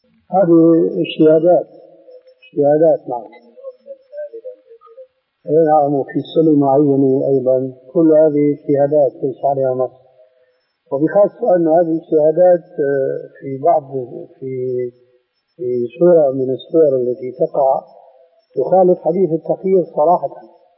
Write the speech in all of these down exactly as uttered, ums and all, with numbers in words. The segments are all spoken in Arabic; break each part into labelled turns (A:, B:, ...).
A: هذه اجتهادات اجتهادات نعم. نعم، وفي سنة معينة أيضا، كل هذه اجتهادات ليس عليها نص. وبخاصة أن هذه الاجتهادات في بعض في في سورة من السور التي تقع تخالف حديث التخيير صراحة.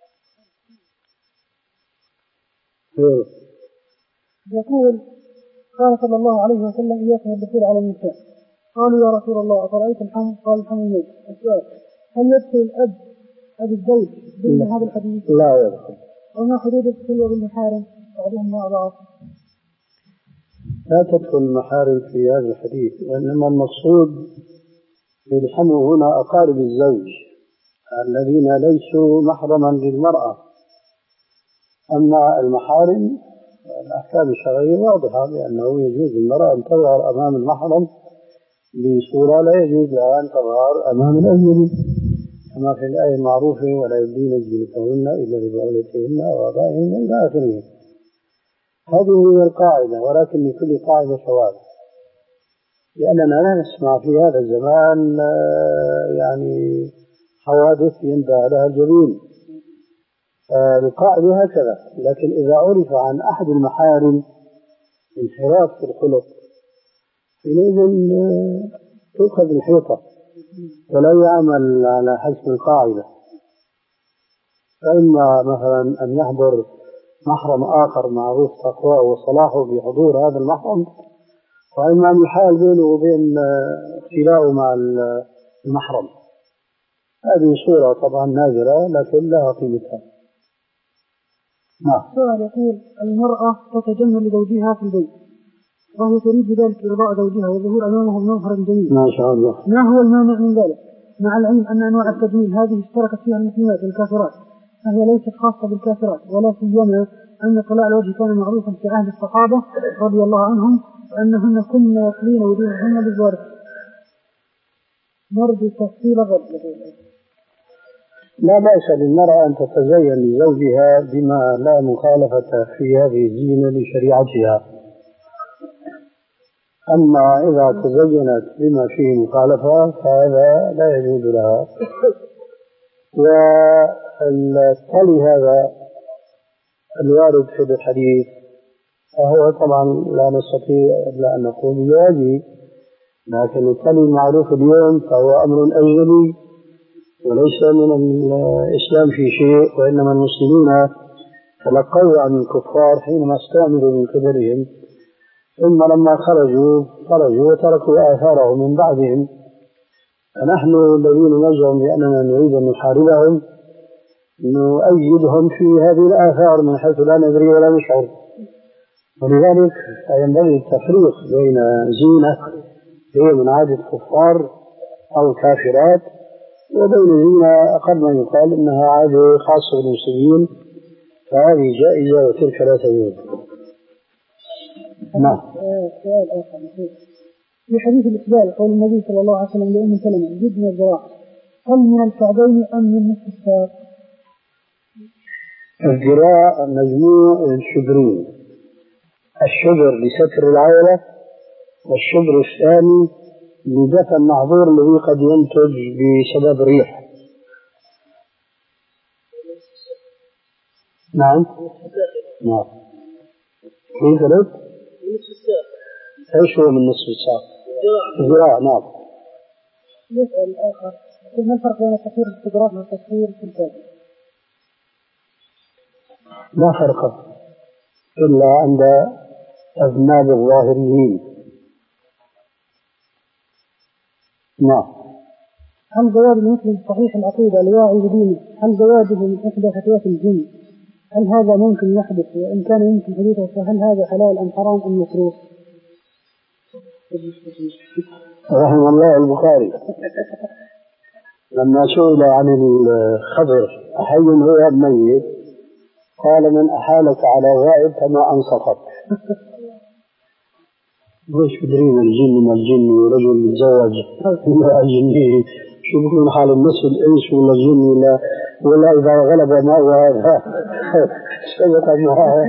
B: يقول قال صلى الله عليه وسلم إياكم الدخول على النساء. قالوا يا رسول الله أفرأيت الحمل؟ قال الحمل يد. السؤال: هل يدخل الأب أبي الزوج ضمن هذا الحديث؟
A: لا يدخل.
B: وما حدود الخلوة بالمحارم؟ بعضهم مع بعض.
A: لا تدخل المحارم في هذا الحديث، وإنما المقصود بالحمل هنا أقارب الزوج الذين ليسوا محرما للمرأة. أما المحارم الأحكام الشرعية واضحة بأنه يجوز للمرأة أن تظهر أمام المحرم بصورة لا يجوز لها أن تظهر أمام الأجنبي، كما في الآية المعروفة: ولا يبدين زينتهن إلا لبعولتهن وآبائهن إلى آخره. هذه هي القاعدة، ولكن لكل قاعدة شواذ، لأننا لا نسمع في هذا الزمان يعني حوادث ينتهى لها الجبين. القاعدة هكذا. لكن إذا عرف عن أحد المحارم انحراف في الخلق حينئذ تؤخذ الحيطة ولا يعمل على حسب القاعدة. فإما مثلا أن يحضر محرم آخر معروف تقواه وصلاحه بحضور هذا المحرم، وإما أن يحال بينه وبين اختلاءه مع المحرم. هذه صورة طبعا نادرة لكن لها قيمتها.
B: نعم. سؤال يقول: المرأة تتجمل لزوجها في البيت وهي تريد بذلك إرضاء زوجها والظهور أمامه بمظهر جميل،
A: ما شاء الله،
B: ما هو المانع من ذلك؟ مع العلم أن أنواع التجميل هذه اشتركت فيها المسلمات والكافرات، فهي ليست خاصة بالكافرات، ولا سيما أن طلاع الوجه كان معروفا في عهد الصحابة رضي الله عنهم وأنهن كن يقلين وجوههن بالزوارق. نرجو تفصيل الرد.
A: لا بأس للمرأة أن تتزين لزوجها بما لا مخالفة في هذه الزينة لشريعتها. أما إذا تزينت بما فيه مخالفة فهذا لا يجوز لها. والتالي هذا الوارد في الحديث فهو طبعا لا نستطيع إلا أن نقول بواجه، لكن التالي المعروف اليوم فهو أمر أجنبي وليس من الإسلام في شيء، وإنما المسلمون تلقوا عن الكفار حينما استعملوا من قبلهم، ثم لما خرجوا خرجوا وتركوا آثارهم من بعدهم. فنحن الذين نزعم بأننا نريد أن نحاربهم نؤيدهم في هذه الآثار من حيث لا ندري ولا نشعر. ولذلك ينبغي التفريق بين زينة هي من عادة الكفار أو كافرات وبين زينة أقل ما يقال إنها عادة خاصة بالمسلمين، فهذه جائزة وتلك لا تجوز. نعم.
B: سؤال آخر في حديث الإسبال قول النبي صلى الله عليه وسلم لأم سلمة: جد من الذراع، هل من الكعبين أم من نصف الساق؟
A: الذراع مجموع الشبرين، الشبر لستر العورة، والشبر الثاني لدفع المحظور الذي قد ينتج بسبب ريح. نعم. نعم. كيف قلت؟
C: نصف الساق.
A: ايش هو من نصف الساق؟ الذراع. نعم.
B: يسأل آخر: ما الفرق بين التصوير الفوتوغراف والتصوير في الكتاب؟
A: لا فرق إلا عند أذناب الظاهريين. نعم.
B: هل زواج المسلم صحيح العقيدة لواعي بدينه هل زواجه من إحدى فتيات الجن هل هذا ممكن يحدث؟ وإن كان يمكن حدوثه فهل هذا حلال أم حرام أم مكروه؟
A: رحم الله البخاري لما سئل عن الخبر حي هو ميت قال: من أحالك على غائب فما أنصفك. ويش بدرين الجن ما الجن ورجل متزوج امرأة جنية شو بيكون حال النصف الإنس ولا الجن ولا ولا إذا غلب ما هو هذا سبق معها.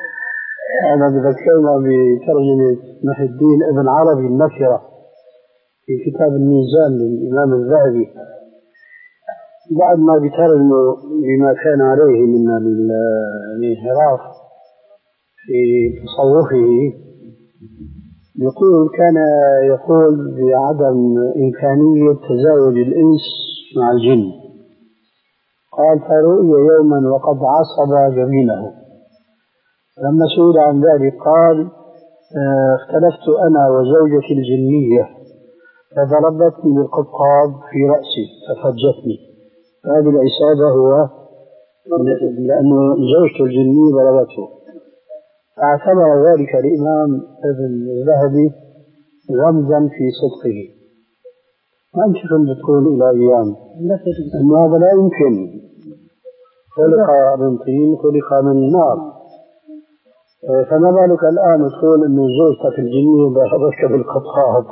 A: أنا بذكرنا بترجمة محي الدين ابن عربي النكرة في كتاب الميزان للإمام الذهبي بعد ما بيترجموا بما كان عليه من الانحراف في تصوفه، يقول كان يقول بعدم إمكانية تزاوج الإنس مع الجن. قال فرؤي يوما وقد عصب جبينه، لما سئل عن ذلك قال اختلفت أنا وزوجتي الجنية فضربتني بالقبقاب في رأسي ففجتني. هذه الإصابة هو لأنه زوجته الجنية ضربته. فاعتبر ذلك الإمام ابن الذهبي رمزا في صدقه. ما أنت كنت تقول إلى أيام أن هذا لا يمكن، خلق من طين خلق من نار، فما بالك الآن تقول أن زوجتك الجنية ضربتك بالقبقاب؟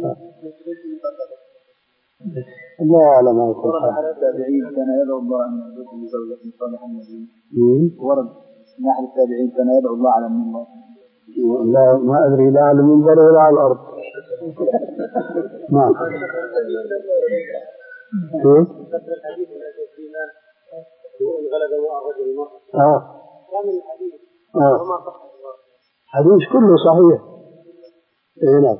A: الله أعلم ما يقول.
C: التابعين كان يدعو الله أن يرزقه بزوجة صالحة النبي. ورد من أحد التابعين كان يدعو الله على المنبر.
A: لا ما أدري لا على المنبر ولا على الأرض. نعم. كيف؟ آه. آه. حديث كله صحيح. إيه نعم.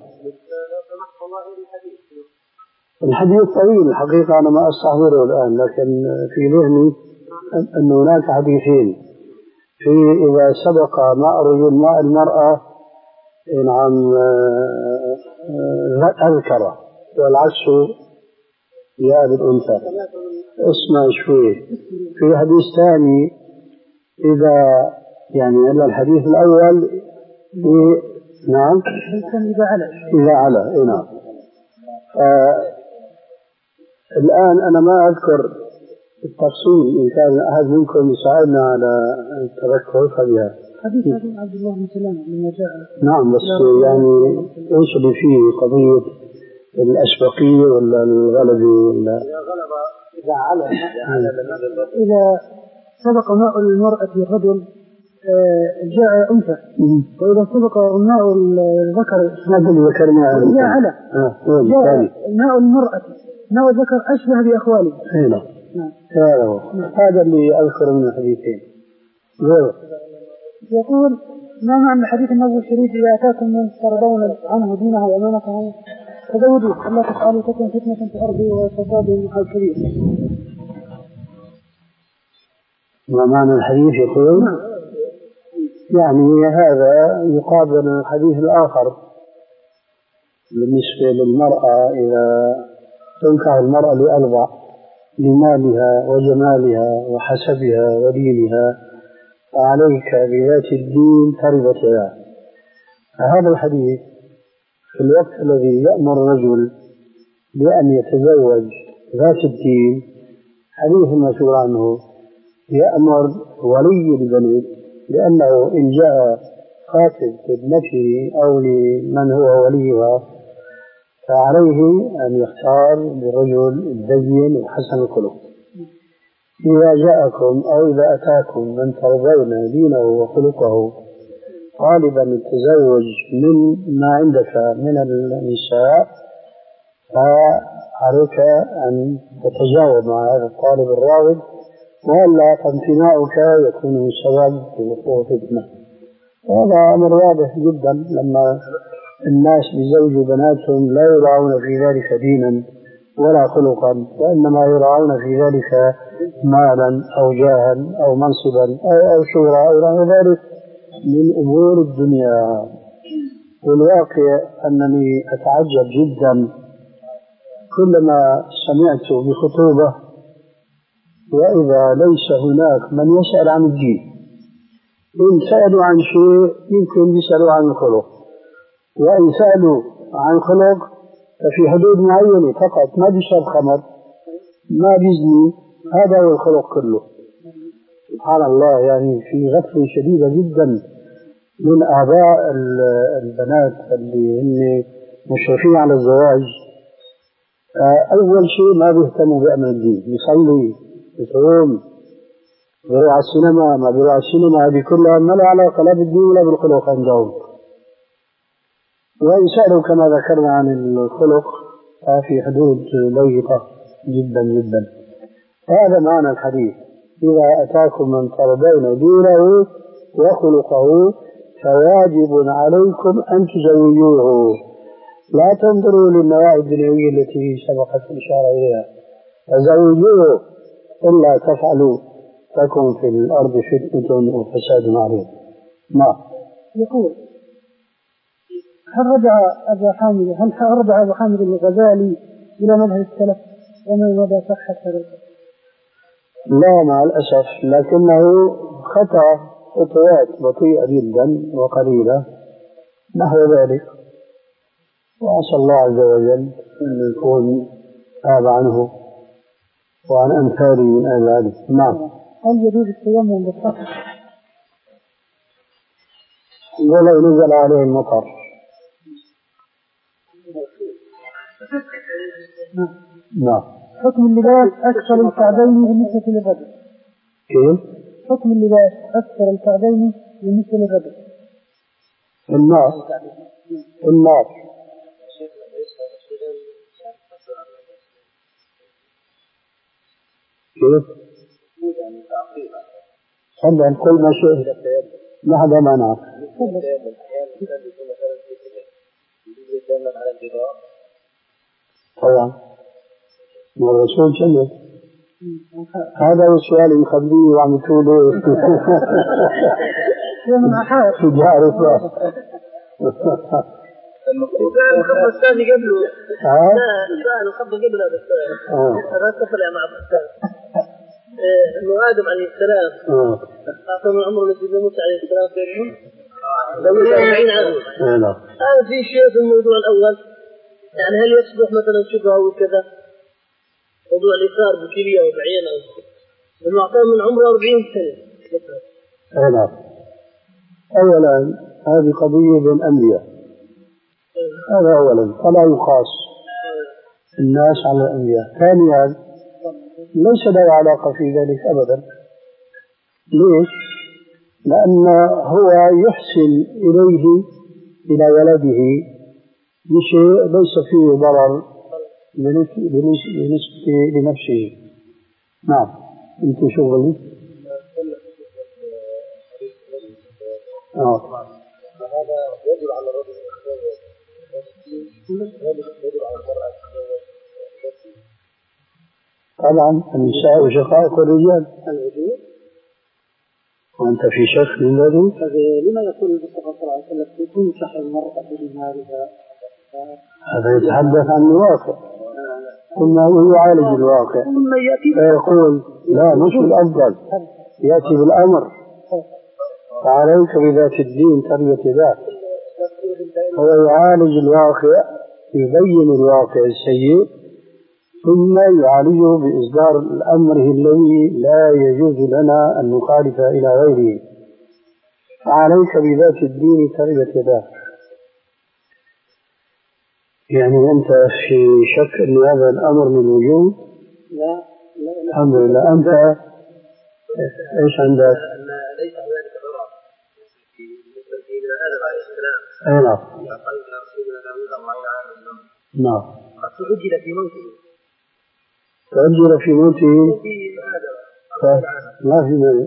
A: الحديث طويل الحقيقة أنا ما أستحضره الآن، لكن في ذهني أن هناك حديثين في إذا سبق ماء الرجل ماء المرأة نعم أذكره، والعكس يا بالأنثى. اسمع شوي. في حديث ثاني إذا يعني إلا الحديث الأول في نعم
B: إذا على
A: إذا على إيه نعم. الآن أنا ما أذكر التفصيل، إن كان أحد منكم يساعدنا على التذكر فبها.
B: حديث عبد الله بن سلام لما جاء.
A: نعم بس يعني إيش اللي فيه قضية الأشبقية ولا الغلبة ولا
C: إذا غلب إذا على
B: إذا سبق ماء المرأة الرجل جاء أنثى، وإذا سبق ماء الذكر
A: هذا اللي ذكرناه
B: إذا على جاء ماء المرأة ماء الذكر أشبه بأخواله.
A: هنا هذا هو هذا اللي أذكر من الحديثين. غيره
B: يقول ما معنى الحديث النبوي الشريف إذا أتاكم من ترضون عنه دينه وأمانته فزودوه ألا تفعلوا تكن فتنة في الأرض وفساد كبير.
A: ما معنى الحديث يقول يعني هذا يقابل الحديث الآخر بالنسبة للمرأة إذا تنكح المرأة لأربع: لمالها وجمالها وحسبها ودينها، فعليك بذات الدين تربت يداك. هذا الحديث في الوقت الذي يأمر الرجل بأن يتزوج ذات الدين حديث مسؤول عنه يأمر ولي البنت، لأنه إن جاء خاطب لابنته أو لمن هو وليها فعليه أن يختار بالرجل الدين وحسن الخلق. إذا جاءكم أو إذا أتاكم من ترضون دينه وخلقه طالبا التزوج من ما عندك من النساء، فعليك أن تتجاوب مع هذا الطالب الراغب، وإلا فامتناعك يكون من سبب في وقوع فتنة. وهذا أمر واضح جدا لما الناس بيزوجوا بناتهم لا يراعون في ذلك دينا ولا خلقا، وإنما يراعون في ذلك مالا أو جاها أو منصبا أو, أو شهرة أو غير ذلك من أمور الدنيا. والواقع أنني أتعجب جدا كلما سمعت بخطوبة وإذا ليس هناك من يسأل عن الدين. إن سألوا عن شيء يمكن يسألوا عن الخلق، وإن سألوا عن خلق ففي حدود معينة فقط، ما بيشرب خمر ما بيزني، هذا هو الخلق كله. سبحان الله، يعني في غفلة شديدة جدا من آباء البنات اللي هن مشرفين على الزواج. أول شيء ما بيهتموا بأمر الدين، يصلي يصوم بيروح على السينما ما بيروح على السينما، هذه كلها ما لها علاقة لا بالدين ولا بالخلق عندهم. وإن سألوا كما ذكرنا عن الخلق في حدود ضيقة جدا جدا. هذا معنى الحديث: إذا أتاكم من ترضون دينه وخلقه فواجب عليكم أن تزوجوه. لا تنظروا للنواحي الدنيوية التي سبقت الإشارة إليها، فزوجوه، إلا تفعلوا تكن في الأرض فتنة وفساد عريض. نعم.
B: يقول: هل رجع أبو حامد هل رجع أبو حامد الغزالي إلى مذهب السلف؟ وما مدى صحة هذا القول؟
A: لا مع الأسف، لكنه خطأ خطوات بطيئة جدا وقليلة نحو ذلك، وعسى الله عز وجل أن يكون تاب عنه وعن أمثاله من أهل ذلك. نعم.
B: هل يجوز التيمم بالصخر
A: ولو نزل عليه المطر؟ نعم.
B: حكم اللباس أكثر الكعبين بالنسبة للرجل.
A: كيف؟
B: حكم اللباس أكثر الكعبين بالنسبة للرجل.
A: النار النار كيف؟ صدق كل ما شئت ما حدا ما نعرف. طبعا والرسول جنة. هذا هو السؤال اللي مخبيه وعم تقوله تجاري
D: السؤال الخطبة الثاني قبله السؤال الخطبة قبل هذا السؤال هذا تفرع مع السؤال إنه آدم عليه السلام أعطى من عمره لسيدنا موسى عليه السلام كيفهم لو أربعين عام. هذا في شيء في الموضوع الأول، يعني هل يصبح مثلا شبهه وكذا موضوع الإثار بكلية وبعين أو إنه أعطى من عمره أربعين سنة مثلا.
A: أولا هذه قضية بين أنبياء، هذا أولا، فلا يقاس الناس على الأنبياء. ثانيا ليس له علاقة في ذلك أبدا. ليش؟ لأن هو يحسن إليه إلى ولده بشيء ليس فيه ضرر بالنسبة لنفسه. نعم. أنت شو قلت؟ آه.
D: هذا يجب على الرجل
A: طبعا النساء شقائق الرجال. وأنت في شك من ذلك؟
B: لما يقول المصطفى صلى الله عليه وسلم تنكح المرأة بمالها؟
A: هذا يتحدث عن الواقع، ثم هو يعالج الواقع فيقول لا مش الأفضل، يأتي بالأمر فعليك بذات الدين تربية ذات. هو يعالج الواقع، يبين الواقع السيء، ثم يعالجه بإصدار الأمر الذي لا يجوز لنا أن نخالف إلى غيره. فعليك بذات الدين تربية ذات. يعني أنت في شك أن هذا الأمر من وجود؟
B: لا
A: الحمد لله. أنت إيش عندك؟
D: ليس هنالك ضرر بالنسبة لآدم عليه السلام.
A: أي نعم. نعم.
D: قد تؤجل في موته.
A: تؤجل في موته. ما في مانع.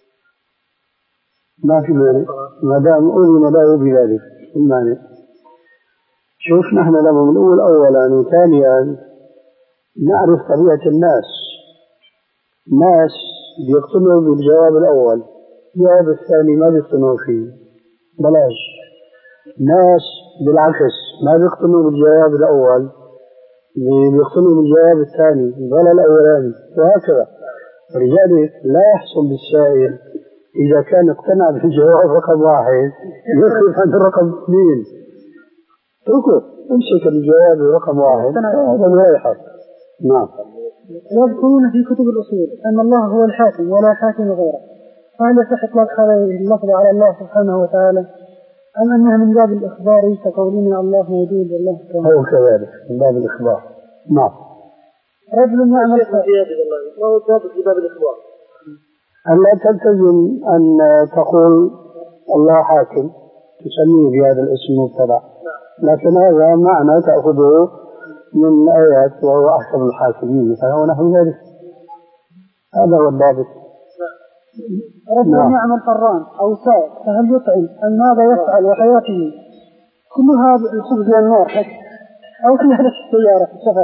A: ما في مانع. ما دام أذن له بذلك المانع. شوف نحن لما بنقول أولا وثانيا نعرف طبيعة الناس. ناس بيقتنعوا بالجواب الأول، الجواب الثاني ما بيقتنعوا فيه، بلاش. ناس بالعكس ما بيقتنعوا بالجواب الأول، بيقتنعوا بالجواب الثاني ولا الأولاني، وهكذا. ولذلك لا يحصل بالسائل إذا كان اقتنع بالجواب رقم واحد يخرج عن رقم اثنين. اتركه امسك الجواب رقم واحد، هذا لا يحق. نعم.
B: يذكرون في كتب الأصول أن الله هو الحاكم ولا حاكم غيره، فهل يصح إطلاق هذا اللفظ على الله سبحانه وتعالى أم أنها من باب الإخبار كقولنا الله موجود والله كامل؟
A: هو كذلك من باب الإخبار. نعم.
B: رجل يعمل
D: ما هو الضابط في باب الإخبار؟
A: أن لا تلتزم أن تقول الله حاكم تسميه بهذا الاسم مبتدع، لكن هذا معنى تأخذه من الآيات وهو أحكم الحاكمين فهو نحو ذلك. هذا هو الضابط.
B: رجل نعم. يعمل فران أو سائق فهل يطعم أم ماذا يفعل وحياته كلها الخبز والنار أو في هذا السيارة في السفر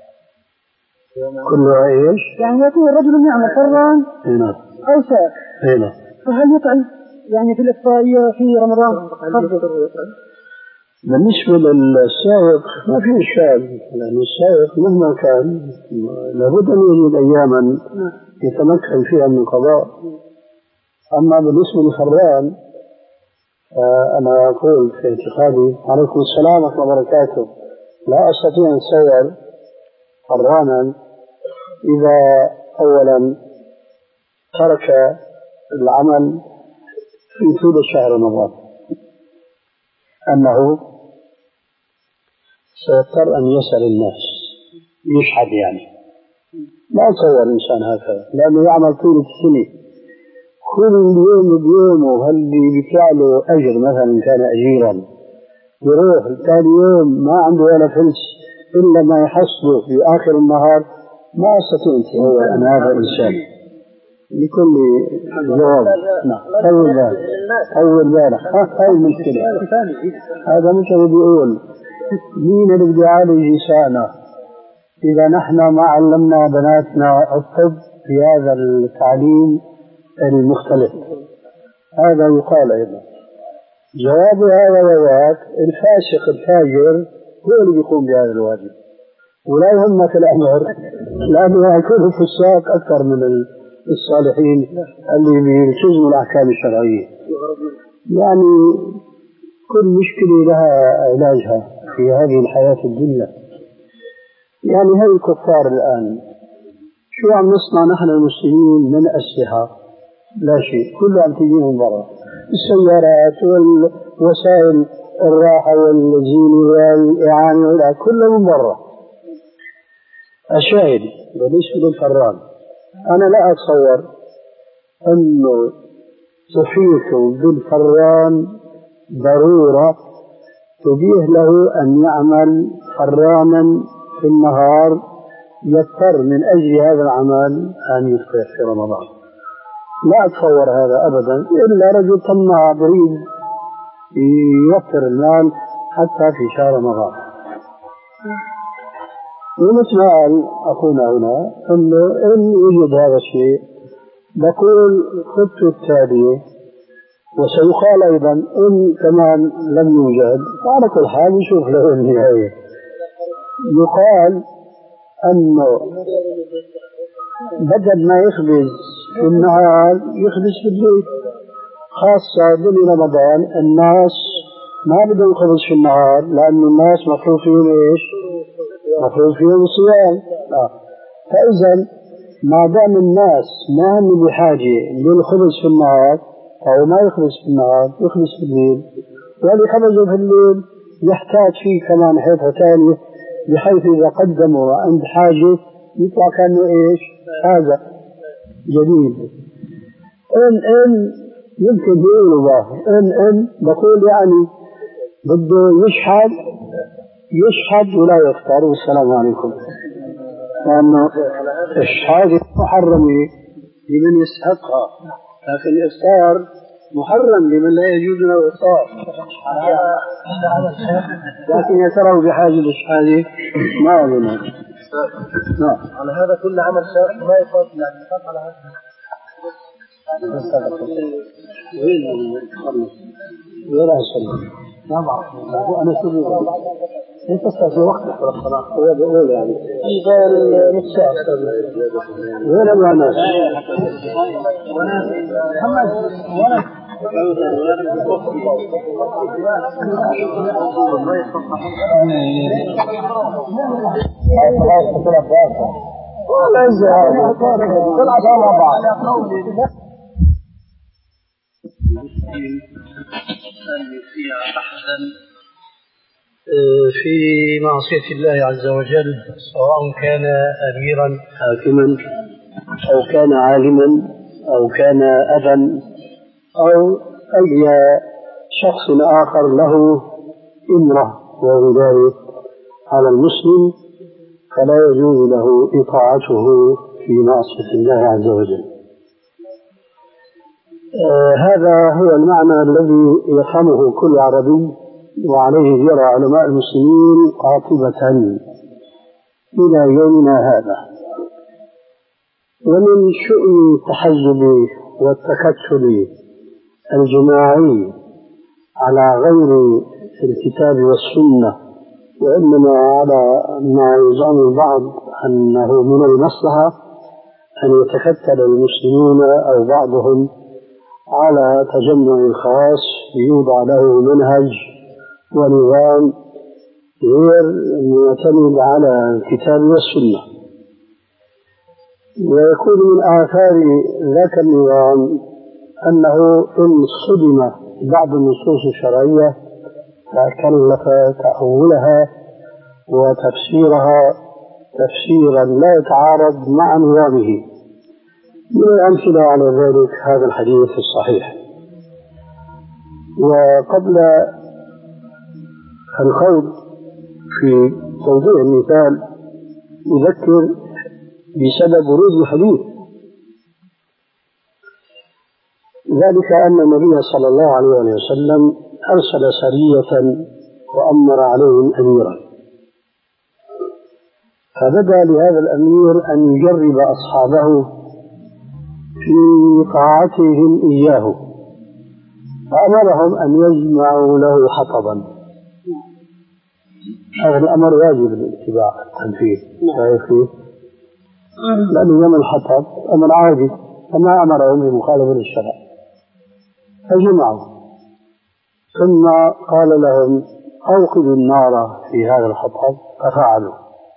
A: كلها إيش؟
B: يعني يكون رجل يعمل فران
A: هنا
B: أو سائق
A: هنا
B: فهل يطعم يعني في الإفطارية في رمضان؟
A: بالنسبة للسائق ما في إشكال لأن السائق مهما كان لابد أن يجد أياما يتمكن فيها من القضاء. أما بالنسبة للفران أنا أقول في اعتقادي عليكم السلام ورحمة الله وبركاته لا أستطيع أن أتصور فرانا إذا أولا ترك العمل في طول شهر رمضان أنه سيضطر أن يسأل الناس يشحد يعني لا أتصور إنسان هكذا لأنه يعمل طول السنة كل يوم بيومه هل بيطلع له أجر مثلا كان أجيرا يروح ثاني يوم ما عنده ولا فلس إلا ما يحصله في آخر النهار ما أستطيع أن أتصور أن هذا إنسان لكل جواب. نعم طول بالك طول بالك هاي المشكلة. هذا مثل بيقول مين اللي بده يعالج نساءنا إذا نحن ما علمنا بناتنا الطب في هذا التعليم المختلف. هذا يقال أيضا جواب هذا وذاك الفاسق الفاجر هو اللي بيقوم بهذا الواجب ولا يهمك الأمر لأنه يكون فساق أكثر من الصالحين اللي بيلتزموا الأحكام الشرعية. يعني كل مشكلة لها علاجها في هذه الحياة الدنيا. يعني هاي الكفار الآن شو عم نصنع نحن المسلمين من أسلحة؟ لا شيء كله عم تجي من برا السيارات والوسائل الراحة والزينة والإعانة كله من برا. الشاهد بالنسبة للفران أنا لا أتصور أنه تحيط بالفران ضرورة تبيه له أن يعمل فرانا في النهار يضطر من أجل هذا العمل أن يفطر في رمضان. لا أتصور هذا أبدا إلا رجل طماع بريد يوفر المال حتى في شهر رمضان. ومثل ما قال أخونا هنا أنه إن يوجد هذا الشيء بقول خطة التالية وسيقال أيضا إن كمان لم يوجد وعلى كل حال نشوف له النهاية. يقال أنه بدل ما يخبز في النهار يخبز في الليل خاصة بين رمضان الناس ما بدهم يخبز في النهار لأن الناس مفروض فيهم إيش؟ مفروض فيهم الصيام. آه. فإذا ما دام الناس ما هم بحاجة للخبز في النهار أو ما يخبز في النهار يخبز في الليل واللي خبزه في الليل يحتاج فيه كمان حيثة ثانية بحيث إذا قدموا عند حاجة يطلع كأنه إيش؟ هذا جديد. إن إن يمكن يقولوا باه إن إن بقول يعني بده يشحد يشحد ولا يفطر والسلام عليكم لأنه الشحاد محرم لمن يستحقها لكن الإفطار محرم لمن لا يجوز له الإفطار لكن يتروا بحاجة للشحاد ما أظن. نعم
C: على هذا كل عمل شرع ما يقال يعني يقال على هذا
A: وين وين أصلا نعم أنا شو أنت استاذ وقتك الصلاة هو بقول يعني إذا نص ساعة وين أبو الناس محمد وين ولا زال طلع مع بعض في معصية الله عز وجل سواء كان أميرا حاكما أو كان عالما أو كان أبا أو أي شخص آخر له إمرة وولاية على المسلم فلا يجوز له إطاعته في معصية الله عز وجل. آه هذا هو المعنى الذي يفهمه كل عربي، وعليه جرى علماء المسلمين قاطبة إلى يومنا هذا. ومن شؤم التحزب والتكتل الجماعي على غير الكتاب والسنة، وإنما على ما يزعم البعض أنه من المصلحة أن يتكتل المسلمون أو بعضهم على تجمع خاص يوضع له منهج ونظام غير معتمد على الكتاب والسنة، ويكون من آثار ذاك النظام أنه إن صدم بعض النصوص الشرعية تكلف تأولها وتفسيرها تفسيرا لا يتعارض مع نظامه. من الأمثلة على ذلك هذا الحديث الصحيح. وقبل الخوض في توضيح المثال أذكر بسبب ورود الحديث، ذلك أن النبي صلى الله عليه وسلم أرسل سرية وأمر عليهم أميرا، فبدأ لهذا الأمير أن يجرب أصحابه في طاعتهم إياه، فأمرهم أن يجمعوا له حطبا. هذا الأمر واجب الاتباع التنفيذ، شايفه؟ لأنه يوم الحطب أمر عادي، فما أمرهم بمخالفة للشرع، فجمعوا. ثم قال لهم أوقدوا النار في هذا الحطب، ففعلوا.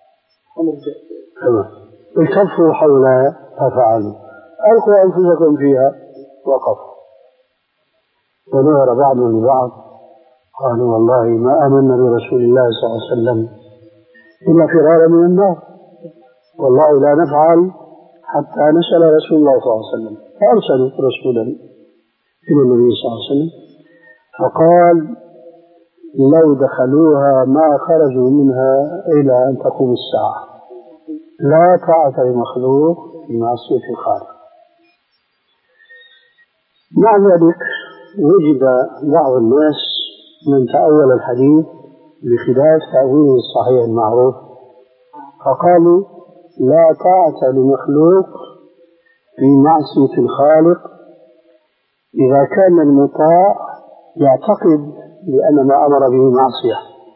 A: التفوا حولها، ففعلوا. ألقوا أنفسكم فيها، وقفوا. ونظر بعضهم لبعض قالوا والله ما آمنا برسول الله صلى الله عليه وسلم إلا فرارا من النار، والله لا نفعل حتى نسأل رسول الله صلى الله عليه وسلم. فأرسلوا رسولا إلى النبي صلى الله عليه وسلم فقال لو دخلوها ما خرجوا منها إلى أن تقوم الساعة، لا طاعة لمخلوق في معصية الخالق. مع ذلك وجد بعض الناس من تأول الحديث بخلاف تأويله الصحيح المعروف، فقالوا لا طاعة لمخلوق في معصية الخالق إذا كان المطاع يعتقد بأن ما أمر به معصية.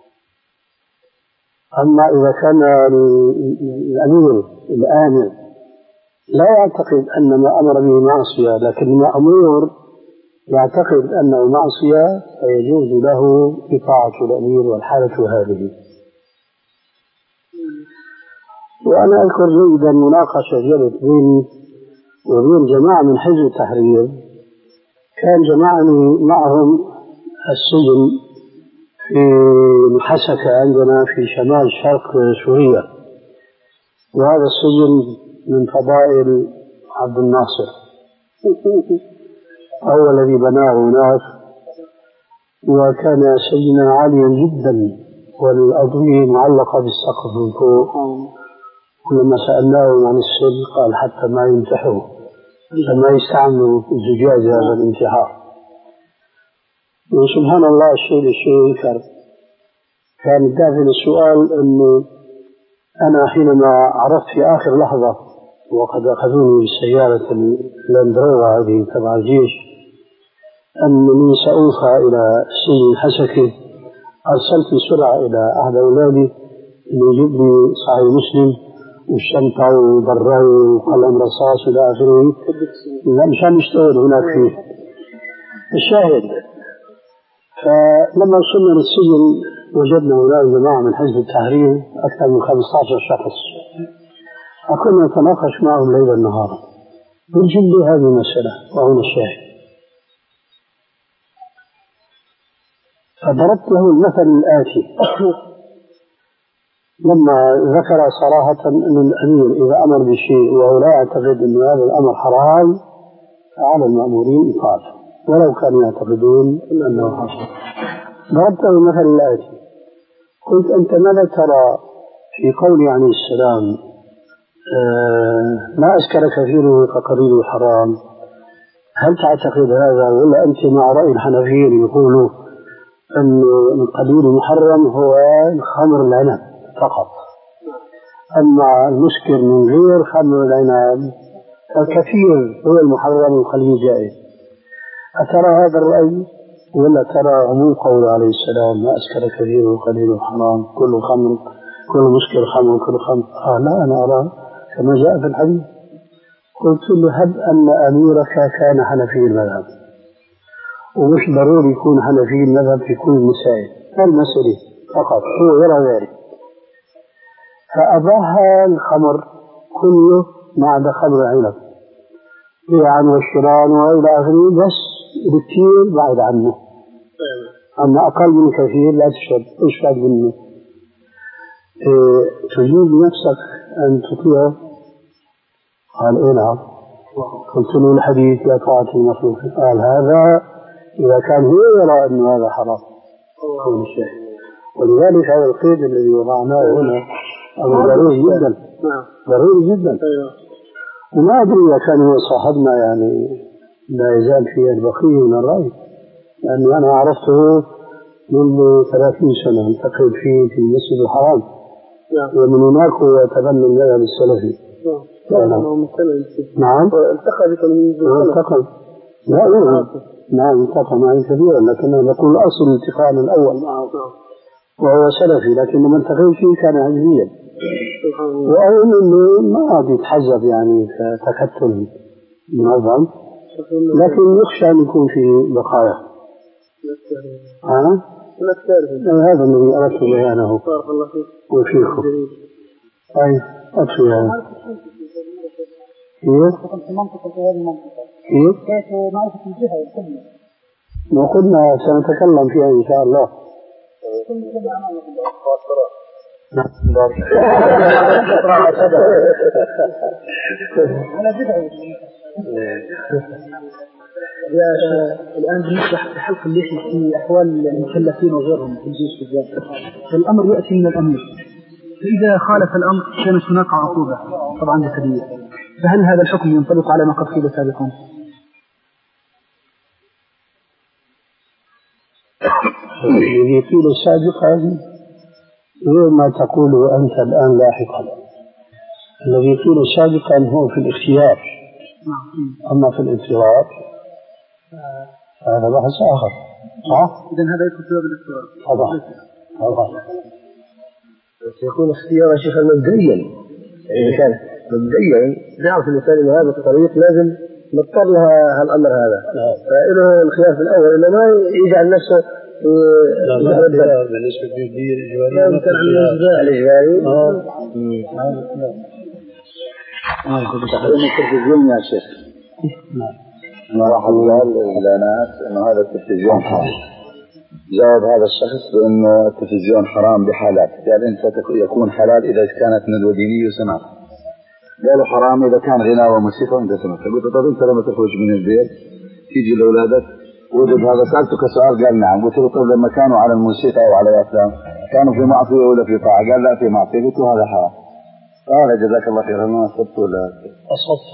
A: أما إذا كان الأمير الآمر لا يعتقد أن ما أمر به معصية لكن المأمور يعتقد أنه معصية، فيجوز له إطاعة الأمير، والحالة هذه. وأنا أذكر جيدا مناقشة جرت بيني وبين جماعة من حزب التحرير، كان جمعني معهم السجن في محسكة عندنا في شمال شرق سوريا، وهذا السجن من فضائل عبد الناصر، هو الذي بناه هناك، وكان سجنا عاليا جدا والأضوية معلقة بالسقف من فوق. ولما سألناه عن السر قال حتى ما يمتحوا، فما يستعملوا الزجاج هذا الانتحار. وسبحان الله الشيء للشيء ينكر. كان الدافع للسؤال أنه أنا حينما عرفت في آخر لحظة وقد أخذوني بالسيارة اللاندروفر هذه تبع الجيش أنني سأوفى إلى السجن الحسكي، أرسلت بسرعة إلى أحد أولادي أن يجيب لي صحيح مسلم والشنطة والبراوي وقلم رصاص إلى آخره، لا مشان نشتغل هناك فيه الشاهد. فلما وصلنا للسجن وجدنا هناك جماعة من حزب التحرير أكثر من خمسة عشر شخص، فكنا نتناقش معهم ليلا نهارا بالجد هذه المسألة، وهنا الشاهد. فضربت له المثل الآتي لما ذكر صراحة أن الأمير إذا أمر بشيء وهو لا يعتقد أن هذا الأمر حرام فعلى المأمورين إطاعته ولو كانوا يعتقدون أنه حرام. ضربت له المثل الآتي، قلت أنت ماذا ترى في قوله عليه السلام آه ما أسكر كثيره فقليله حرام، هل تعتقد هذا ولا أنت مع رأي الحنفية اللي يقولوا أن القليل المحرم هو خمر العنب فقط، أما المسكر من غير خمر العنب الكثير هو المحرم والقليل جائز؟ أترى هذا الرأي ولا ترى عموم قول عليه السلام ما أسكر كثيره وقليله حرام، كل خمر كل مسكر خمر كل خمر؟ آه لا، أنا أرى كما جاء في الحديث. قلت له هب أن أميرك كان حنفي المذهب، ومش ضروري يكون حنفي المذهب في كل المسائل، المسألة فقط هو يرى ذلك، فأباح الخمر كله ما عدا خمر عنب بيعا والشران وإلى آخره، بس بكثير بعد عنه، أما أقل من كثير لا تشرب، اشرب منه. إيه تجيب نفسك أن تطيعه؟ قال إيه نعم. قلت له الحديث لا طاعة المخلوق، قال هذا إذا كان هو يرى أن هذا حرام كل شيء. ولذلك هذا القيد الذي وضعناه هنا ضروري جدا، ضروري جدا. وما أدري إذا كان هو صاحبنا يعني لا يزال فيه البقية من الرأي، لأنه أنا عرفته منذ ثلاثين سنة انتقل فيه في المسجد الحرام، ومن هناك هو يتبنى المذهب السلفي. نعم
D: التقى بك من
A: التقى لا لا نعم التقى معي كثيرا، لكن أنا بقول أصل الالتقاء الأول معه وهو سلفي، لكن لما التقيت فيه كان حزبيا، وأظن أنه ما عاد يتحزب يعني تكتل منظم، لكن يخشى أن يكون في بقايا. ها؟ هذا الذي أردت بيانه وفيكم. أي أكفي هذا. كيف؟ كيف؟
B: كيف معرفة الجهة والقبلة؟
A: ما قلنا سنتكلم فيها إن شاء الله.
B: الآن بالنسبة لحلق اللحية في أحوال المكلفين وغيرهم في الجيش بالذات، الأمر يأتي من الأمير، فإذا خالف الأمر كانت هناك عقوبة طبعا جسدية، فهل هذا الحكم ينطبق على ما قد قيل سابقا؟
A: الذي قيل سابقا غير ما تقوله أنت الآن لاحقا. الذي قيل سابقا هو في الاختيار، أما في الاضطرار هذا بحث آخر. صح؟
B: إذن هذا يدخل في باب الاضطرار.
A: طبعا طبعا.
C: يكون اختيار شيخ مبدئيا، إذا كان مبدئيا نعرف الإنسان أن هذا الطريق لازم نضطر لها هالأمر هذا، فإنه الخيار في الأول إنه ما يجعل نفسه
A: لا لا لا بالنسبة للدير الإجباري
C: يمكن عن الإجباري.
A: آه
C: آه يقول تحريم التلفزيون يا شيخ.
A: نعم.
C: ما راح قال للناس إنه هذا التلفزيون حرام. جاوب هذا الشخص بأنه التلفزيون حرام بحالات، قال أنت يكون حلال إذا كانت ندوة دينية وسمعت. قالوا حرام إذا كان غناء وموسيقى وأنت سمعت. قلت طب أنت لما تخرج من البيت تيجي لأولادك وجد هذا، سألتك سؤال قال نعم. قلت له طب لما كانوا على الموسيقى أو على الأفلام كانوا في معصية ولا في طاعة؟ قال لا في معصية. قلت له هذا حرام. قال جزاك الله خير. ما أصبت ولا
A: أصبت؟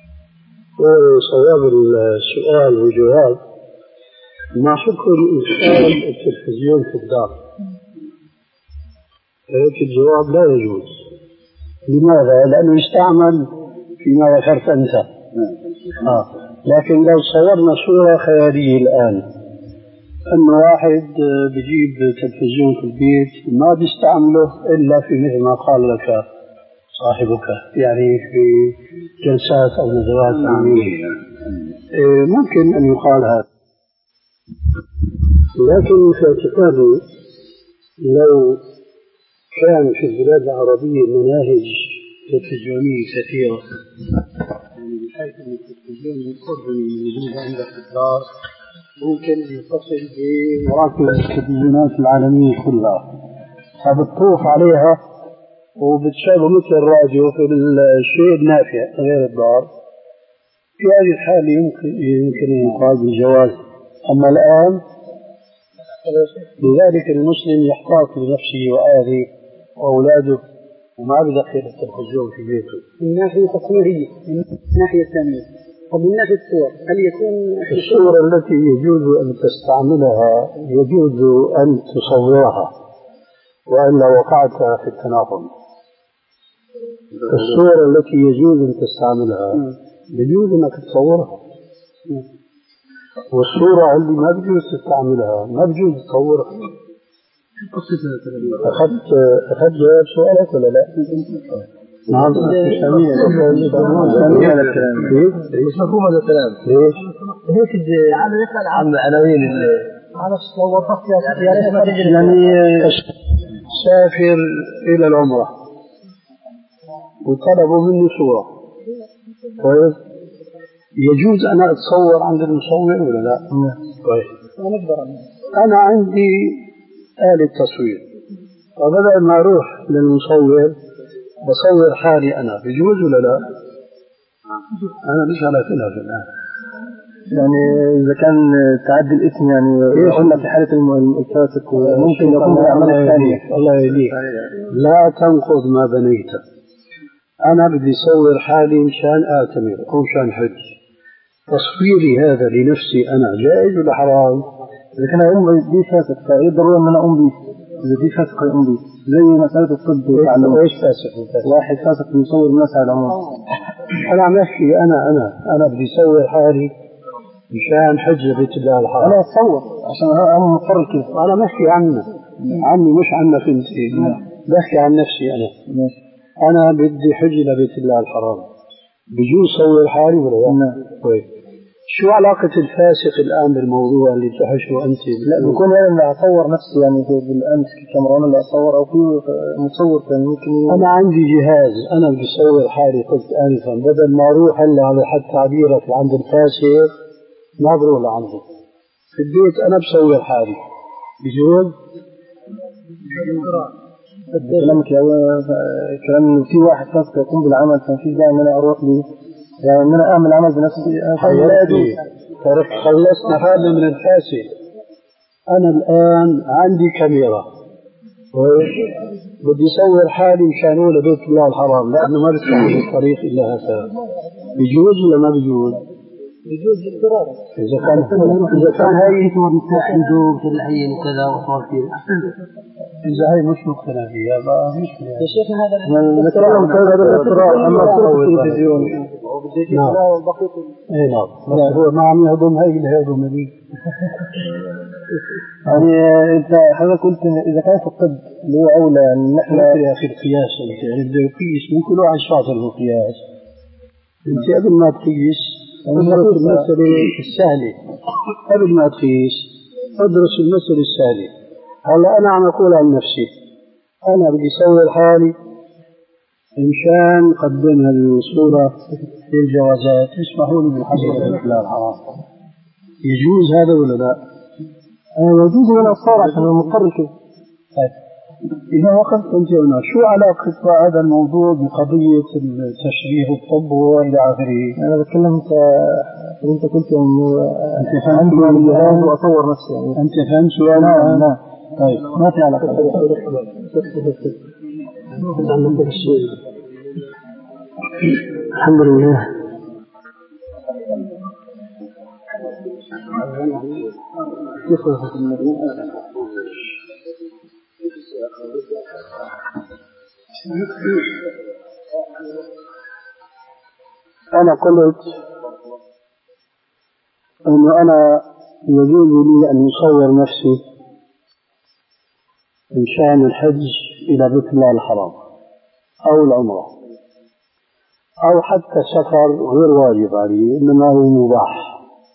A: صواب السؤال والجواب مع شكر إدخال التلفزيون في الدار، هيك الجواب لا يجوز. لماذا؟ لأنه يستعمل فيما ذكرت أنت. آه. لكن لو صورنا صورة خيالية الآن أن واحد بيجيب تلفزيون في البيت ما بيستعمله إلا في مثل ما قال لك صاحبك، يعني في جلسات أو ندوات علمية، ممكن أن يقال هذا. لكن في اعتقادي لو كان في البلاد العربية مناهج تلفزيونية كثيرة، يعني بحيث أن التلفزيون يقرب من وجود عندك في الدار، ممكن يتصل بمراكز التلفزيونات العالمية كلها، فبتطوف عليها وبتشغل مثل الراديو في الشيء النافع غير الدار. في هذه الحالة يمكن يمكن يقال بالجواز. أما الآن لذلك المسلم يحتاط لنفسه وأهله وأولاده وما بدخل التلفزيون في بيته
B: من ناحية تصويرية من ناحية ثانية. ومن ناحية الصور هل يكون
A: الصور التي يجوز أن تستعملها يجوز أن تصورها وإلا وقعت في التناقض. الصور التي يجوز أن تستعملها يجوز أنك تصورها، والصورة اللي ما بيجوز تستعملها ما بيجوز تصورها. أخذت أخذت جواب سؤالك ولا لا؟ نعم. سميع سميع هذا الكلام. ليش مفهوم هذا الكلام؟ ليش؟
B: هيك على يسأل
C: عن عناوين
B: على لو وضحت يا ريت ما تجي
A: يعني سافر إلى العمرة وطلبوا مني صورة، كويس؟ يجوز أنا أتصور عند المصور ولا لا؟ كويس. أنا عندي آلة تصوير، وبدل ما أروح للمصور بصور حالي أنا، بيجوز ولا لا؟ أنا مش على خلاف الآن.
C: يعني إذا كان تعدي الاسم يعني قلنا في حالة الفاسق ممكن يكون بالأعمال الثانية.
A: الله يهديك، لا تنقض ما بنيته. أنا بدي أصور حالي مشان آتمر أو مشان حج، تصويري هذا لنفسي أنا جائز ولا حرام؟
C: إذا كان أقوم بيه فاسق فيقدروا أن أنا أقوم بيه، إذا في فاسق يقوم بيه زي مسألة الطب والتعلم.
A: إيش فاسق؟
C: واحد فاسق بيصور الناس على العموم.
A: أنا عم أحكي أنا أنا أنا بدي أصور حالي مشان حج بيت الله الحرام.
C: أنا أتصور عشان أنا مضطر كذا.
A: أنا بحكي عنه عني مش عنك أنت، بحكي عن نفسي أنا. أنا بدي حج لبيت الله الحرام، بجوز صور حالي ولا لا؟ طيب شو علاقة الفاسق الآن بالموضوع اللي تحشه أنت؟
C: لا بكون أنا اللي أصور نفسي يعني بالأمس كاميران اللي أصور أو في مصور كان ممكن.
A: أنا عندي جهاز أنا بدي أصور حالي قلت آنفا، بدل ما أروح هلا على حد تعبيرك عند الفاسق ما بروح لعنده في البيت أنا بصور حالي، بجوز؟
C: كلامك يا كلام إنه في واحد فاسق يقوم بالعمل فمفيش داعي إن أنا أروح لي يعني إن أنا أعمل عمل بنفسي.
A: حياتي ترك خلصنا حالنا من الفاسد. أنا الآن عندي كاميرا بدي أصور حالي مشان أقول بيت الله الحرام لأنه ما بستعمل الطريق إلا هكذا، بيجوز ولا ما بيجوز؟
B: يجوز الاضطرار.
A: إذا كان إذا كان هاي
B: صور نساء حجوب في العين وكذا وصور كذا
A: إذا هاي مش مقتنع فيها بقى مشكلة.
B: يا شيخنا هذا
A: نتكلم كذا هذا الاضطرار أما صور التلفزيون.
B: نعم.
A: إيه نعم. بس هو ما عم يهضم هاي اللي هيهضم هذيك.
C: يعني أنت حضرتك قلت إذا كان في الطب اللي هو أولى يعني نحن
A: يا أخي القياس يعني بده يقيس مو كل واحد شاطر بالقياس. أنت قبل ما تقيس ادرس المسألة السهلة، قبل ما تقيس ادرس المسألة السهلة. هلا أنا عم أقول عن نفسي أنا بدي أصور حالي مشان قدم الصورة للجوازات يسمحوا لي بالحصول بيت الله الحرام، يجوز هذا ولا لا؟
C: يجوز أن أنا أصور عشان مضطر كذا.
A: طيب إذا وقفت أنت هنا شو علاقة هذا الموضوع بقضية التشريح والطب وإلى آخره؟
C: أنا بتكلم أنت أنت قلت إنه أنت فهمت الجهاز وأصور نفسي يعني.
A: أنت فهمت سؤال؟
C: نعم نعم.
A: طيب
C: ما في علاقة.
A: الحمد لله. أنا قلت أنه أنا يجوز لي أن أصور نفسي من شأن الحج إلى بيت الله الحرام أو العمرة أو حتى سفر غير واجب علي إنما هو مباح.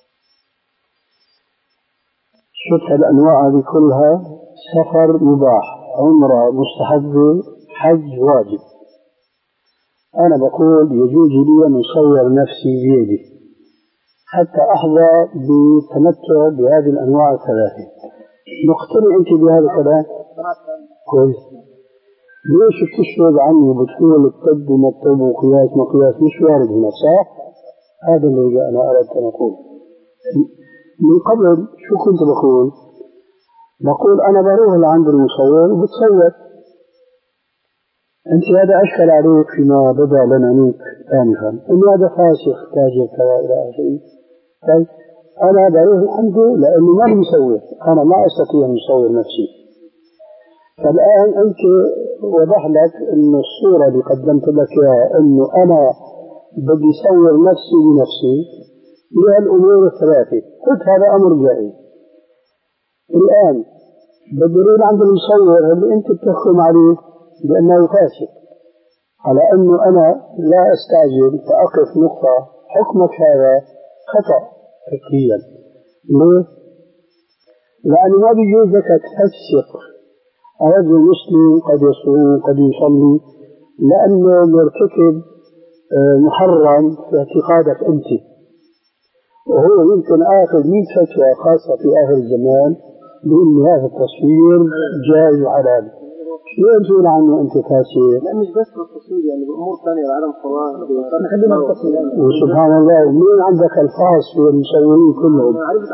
A: شفت الأنواع هذه كلها سفر مباح، عمرة مستحبة، حج واجب. أنا بقول يجوز لي أن أصور نفسي بيدي حتى أحظى بالتمتع بهذه الأنواع الثلاثة. مقتنع أنت بهذا الكلام؟ كويس. ليش بتشرد عني وبتقول الطب ومطب وقياس مقياس مش وارد هنا صح؟ هذا اللي أنا أردت أن أقول. من قبل شو كنت بقول؟ بقول أنا بروح لعند المصور وبتصور أنت هذا أشكل عليك فيما بدا لنا منك آنفا أن هذا فاسق تاجر كذا إلى آخره. طيب أنا بروح عنده لأنه ما مصور، أنا ما أستطيع أن أصور نفسي. فالآن أنت وضح لك أن الصورة اللي قدمت لك إياها أنه أنا بدي أصور نفسي بنفسي لها الأمور الثلاثة، قلت هذا أمر جائز. الآن بدرين عند المصور اللي أنت بتحكم عليه بأنه فاسق، على أنه أنا لا أستعجل فأقف نقطة، حكمك هذا خطأ فقهيا. ليه؟ لأنه ما بيجوز لك تفسق رجل مسلم قد يصوم قد يصلي لأنه مرتكب محرم في اعتقادك أنت، وهو يمكن آخذ مئة فتوى خاصة في آخر الزمان بأن هذا التصوير جائز وحلال. شلون تقول عنه أنت فاسق؟
D: لا مش بس التصوير، يعني بأمور ثانية العالم صواب.
A: وسبحان الله مين عندك الفاظ في المصورين كلهم؟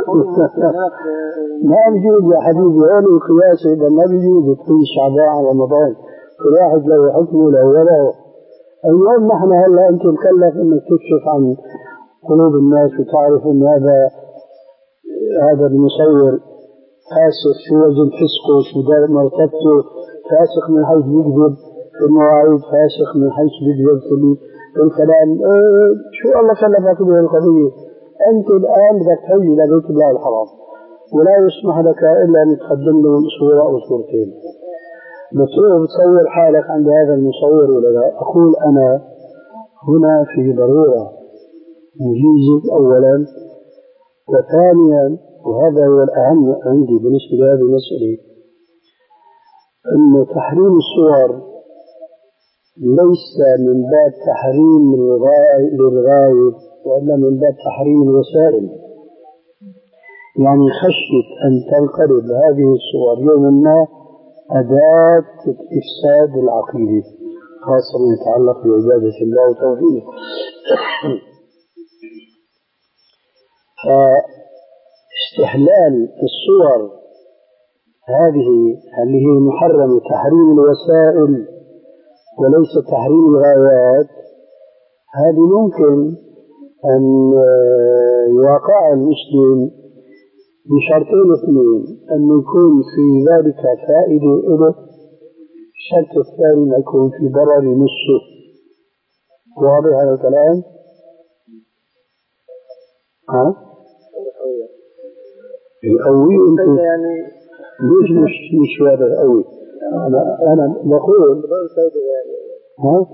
A: ما بيجوز يا حبيبي هون القياس، إذا ما بيجوز في شعبان رمضان كل واحد له حكمه له وله. المهم نحن هلا أنت مكلف إنك تكشف عن قلوب الناس وتعرف إن هذا هذا المصور فاسق، شو وجه فسقه، شو مرتبته، فاسق من حيث يكذب في المواعيد، فاسق من حيث يكذب في الكلام. اه شو الله كلفك به القضية؟ أنت الآن بدك تحج إلى بيت الله الحرام ولا يسمح لك إلا أن تقدم له صورة أو صورتين، بتروح بتصور حالك عند هذا المصور ولا لا؟ أقول أنا هنا في ضرورة مجيزة أولا، وثانيا وهذا هو الأهم عندي بالنسبة لهذه المسألة، أن تحريم الصور ليس من باب تحريم للغاية وإلا من باب تحريم الوسائل. يعني خشية أن تنقلب هذه الصور يوما ما أداة إفساد العقيدة خاصة ما يتعلق بعبادة الله وتوحيده. فاستحلال الصور هذه اللي هي محرمة تحريم الوسائل وليس تحريم الغايات، هذه ممكن أن يوقع المسلم بشرطين اثنين، أن يكون في ذلك فائدة له، الشرط الثاني أن يكون في ضرر نصه. واضح هذا الكلام؟ ها؟ القوي أنت
D: يعني
A: ليش مش مش واضح قوي؟ أنا أنا بقول ها؟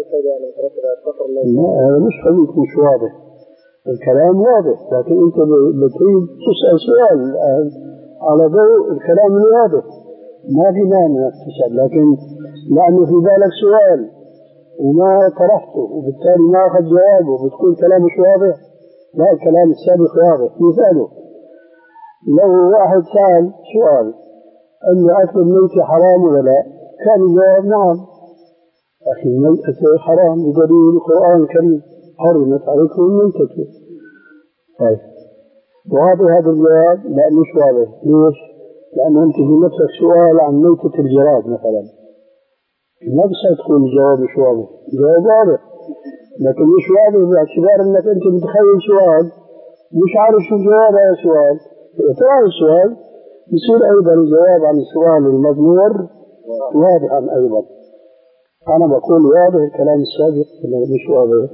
A: لا هذا مش خليك مش واضح، الكلام واضح، لكن أنت بتريد تسأل سؤال على ضوء الكلام الواضح، ما في مانع تسأل، لكن لأنه في بالك سؤال وما طرحته وبالتالي ما أخذ جوابه بتقول كلام مش واضح. لا الكلام السابق واضح. مثاله لو واحد سأل سؤال أن أكل الميت حرام ولا لا، كان الجواب نعم، أخي الميتة حرام بدليل القرآن الكريم حرمت عليكم الميتة. طيب واضح هذا الجواب؟ لا مش واضح. ليش؟ لأن أنت في نفسك سؤال عن ميتة الجراد مثلا، ما بس تكون الجواب مش واضح، الجواب واضح لكن مش واضح باعتبار أنك أنت متخيل سؤال مش عارف شو الجواب على السؤال. ترى السؤال يصير أيضا الجواب عن السؤال المضمور واضحا أيضا. أنا بقول واضح الكلام السابق ولا مش واضح؟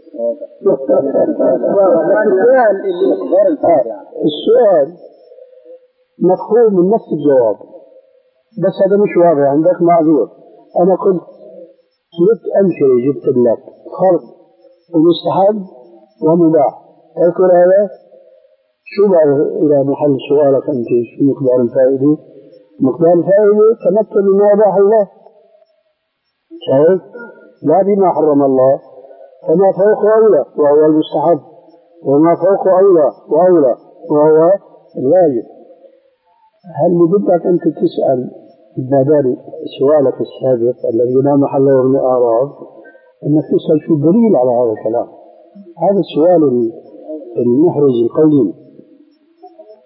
A: السؤال مفهوم من نفس الجواب بس هذا مش واضح عندك معذور. أنا قلت جبت أمثلة جبت لك فرض ومستحب ومباح، تذكر هذا؟ شو بقى إلى محل سؤالك أنت شو مقدار الفائدة؟ مقدار الفائدة تمثل بما أباح الله، شايف؟ لا بما حرم الله، فما فوق أولى وهو المستحب، وما فوق أولى وأولى وهو الواجب. هل بدك أنت تسأل بدل سؤالك السابق الذي لا محل له من الأعراض أنك تسأل شو الدليل على هذا الكلام؟ هذا السؤال المحرج القيم.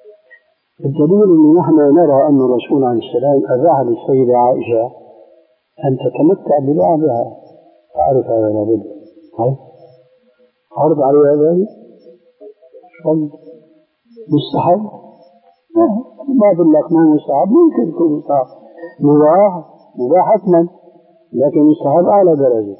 A: الدليل أن نحن نرى أن الرسول عليه السلام أذاع للسيدة عائشة أن تتمتع بلعبها، تعرف هذا لابد. هاي عرض عليها ذلك شرط مستحب، ما بقول لك ما مستحب، ممكن يكون مستحب، مباح مباح حتما، لكن مستحب أعلى درجة.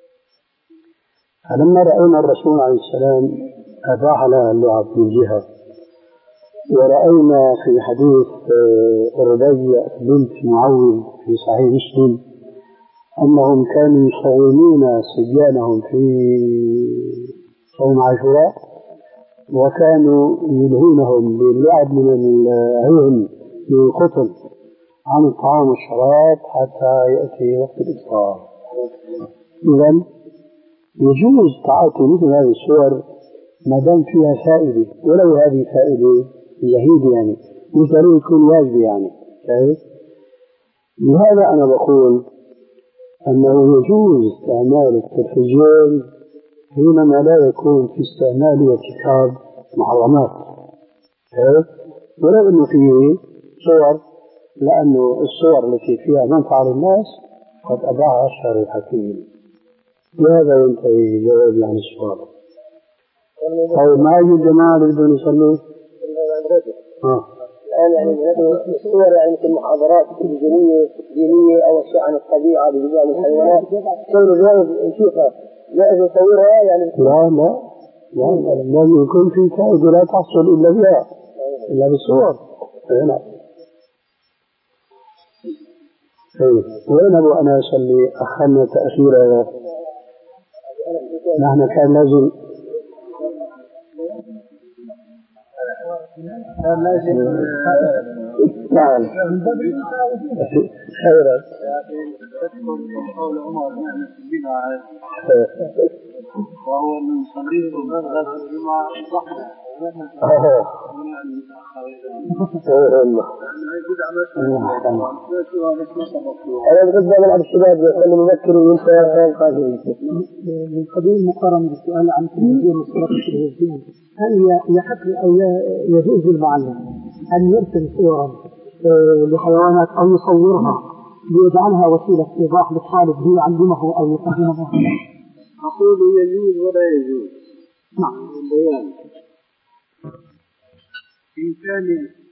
A: فلما رأينا الرسول عليه السلام أباح لها اللعب من جهة، ورأينا في حديث ربيع بنت معوذ في صحيح مسلم أنهم كانوا يصومون صبيانهم في صوم عاشوراء، وكانوا يلهونهم باللعب من العين من القطن عن الطعام والشراب حتى يأتي وقت الإفطار. إذن يجوز تعاطي مثل هذه الصور ما دام فيها فائدة، ولو هذه فائدة زهيدة، يعني مش ضروري تكون واجبة يعني. شايف؟ لهذا أنا بقول أنه يجوز استعمال التلفزيون حينما لا يكون في استعمال ارتكاب محرمات، ولو أنه فيه صور، لأنه الصور التي فيها منفعة للناس قد أباعها الشرع الحكيم. بهذا ينتهي جوابي عن السؤال. طيب ما يجي الجماعة اللي بدهم يصلوا؟
E: الآن يعني الصور يعني مثل محاضرات تلفزيونية دينية أو أشياء عن الطبيعة بجميع الحيوانات، كونه جائز نشوفها، جائز نصورها يعني؟
A: لا لا لا، لازم يكون في فائدة لا تحصل إلا بها، إلا بالصور. هنا وين أبو أنس اللي أخذنا تأخير هذا؟ نحن كان لازم
E: كان لازم
A: نعم خيرا
E: قول عمر نحن في الجمعة وهو من صديق الغرغة الجمعة صحنا أنا بقول لك على الشباب اللي مذكر وانت كان قادم
B: من قبيل المقارنة بالسؤال عن التلفزيون والصورة التلفزيون، هل يحق أو يجوز للمعلم أن يرسل صورا لحيوانات أو يصورها ليجعلها وسيلة إيضاح للطالب ليعلمه أو يفهمه؟
E: أقول يجوز ولا يجوز.
B: نعم.
E: بيان إن كان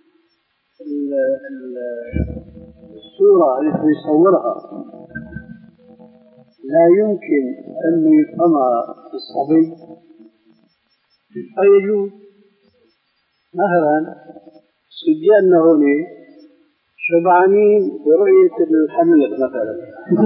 E: الصورة التي يصورها لا يمكن أن يفهمها الصبي فيجوز. مثلا صبياننا هنا شبعانين برؤية الحمير مثلا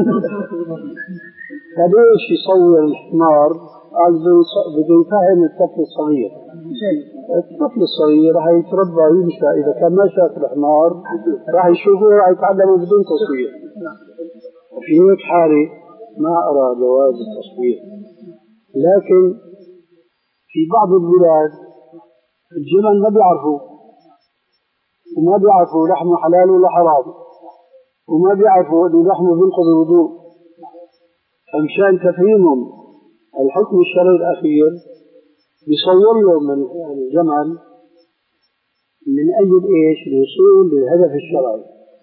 E: فليش يصور الحمار؟ بده يفهم الطفل الصغير. الطفل الصغير راح يتربى وينشأ، إذا كان ما شاف الحمار راح يشوفه راح يتعلمه بدون تصوير. وفي هيك حالة ما أرى جواز التصوير. لكن في بعض البلاد الجمل ما بيعرفوا، وما بيعرفوا لحمه حلال ولا حرام، وما بيعرفوا أن لحمه بينقض الوضوء، فمشان تفهيمهم الحكم الشرعي الأخير بيصور لهم الجمل من أجل إيش؟ الوصول للهدف الشرعي.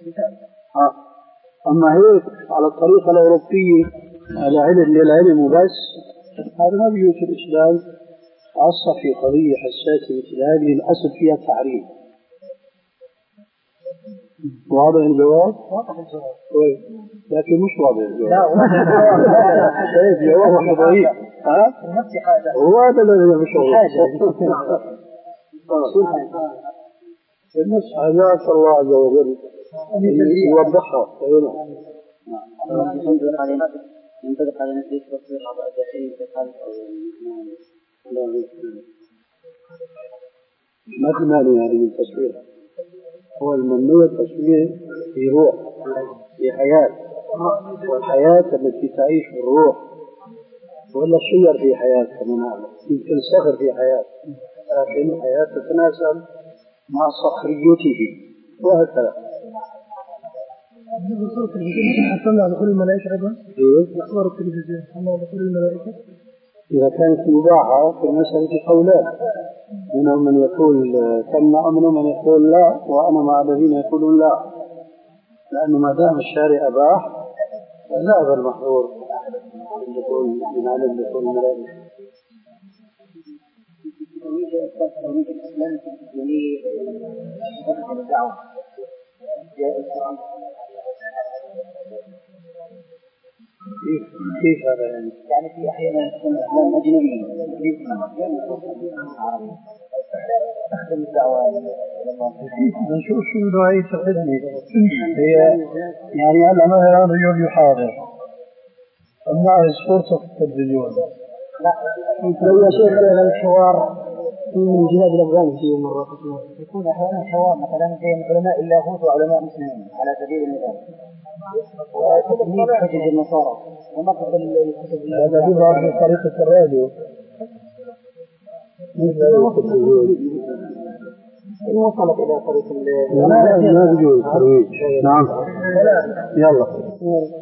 E: أما هيك على الطريقة الأوروبية على علم للعلم وبس، هذا ما بيوجد الإسلام، خاصة في قضية حساسة مثل هذه الأصل فيها تعريف. واضح الجواب؟ واضح الجواب.
A: لكن مش واضح الجواب.
E: لا
A: واضح الجواب ضعيف. ها؟
E: نفس حاجة.
A: هو هذا الذي مش
E: حاجة.
A: النص حاجات الله عز وجل يوضحها.
E: ينطبق على نفسه تصوير أعضاء الداخلية في قلب أو
A: ما في مانع يعني من تصويرها. هو الممنوع التصوير في روح، في حياة، والحياة التي تعيش في الروح، ولا الشجر في حياة كما نعلم، يمكن الصخر في حياة، لكن الحياة تتناسب مع صخريته وهكذا.
B: صورة التلفزيون حصلنا على دخول الملائكة أيضا؟
A: إيه؟
B: صور التلفزيون حصلنا على دخول الملائكة؟
A: إذا كانت مباحة في المسألة قولان، منهم من يقول كنا ومنهم من يقول لا، وأنا مع الذين يقولون لا، لأنه ما دام الشارع أباح
E: لا بالمحظور يكون من علم يكون ملائكة.
F: ترويج الإسلام في الدينية تدخل الدعوة
E: كيف كيف هذا يعني؟
F: يعني في أحيانا تكون أفلام أجنبية تخدم الدعوة
E: نشوف شو نوعية الخدمة هي يعني هلا مثلا رجل يحاضر معه صورته في التلفزيون.
B: لا يا شيخ الحوار من جهاد الأفغان في مرة
F: يكون أحيانا حوار مثلا بين علماء اللاهوت وعلماء مسلمين على سبيل المثال وتقليد حجج النصارى ونقد الكتب.
E: هذا بيظهر في طريقة الراديو
B: إن وصلت إلى طريق
E: ما بيجوز الترويج. نعم يلا